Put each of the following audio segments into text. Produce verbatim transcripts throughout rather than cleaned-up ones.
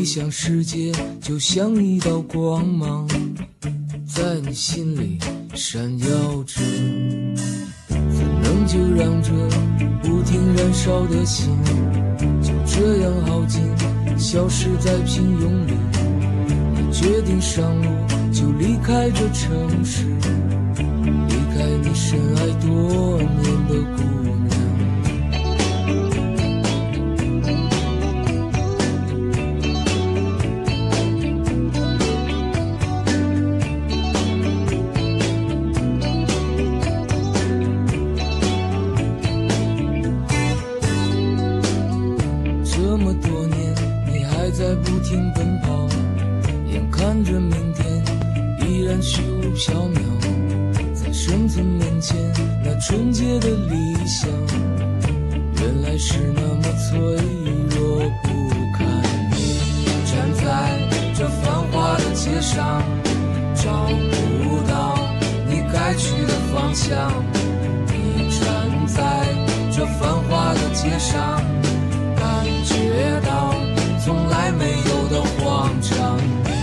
理想世界就像一道光芒，在你心里闪耀着，怎能就让这不停燃烧的心就这样耗尽，消失在平庸里？你决定上路，就离开这城市，离开你深爱多年的姑娘。这么多年，你还在不停奔跑，眼看着明天依然虚无缥缈，在生存面前那纯洁的理想，原来是那么脆弱不堪。站在这繁华的街上，找不到你该去的方向。你站在这繁华的街上，感觉到从来没有的慌张。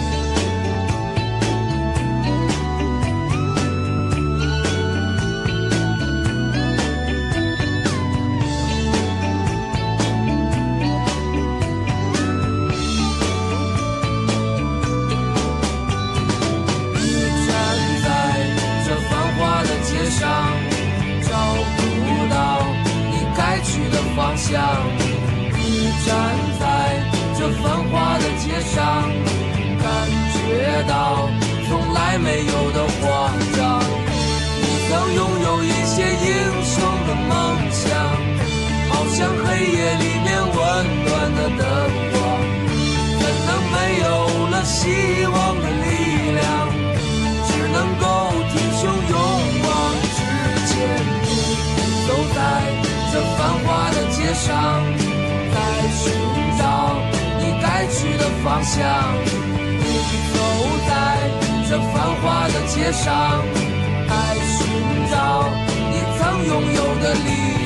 方向，你站在这繁华的街上，感觉到从来没有的慌张。你曾拥有一些英雄的梦想，好像黑夜里面温暖的灯光，怎能没有了希望的力量，只能够挺胸勇往直前。走在这繁华的街上，在寻找你该去的方向。你走在这繁华的街上，在寻找你曾拥有的力量。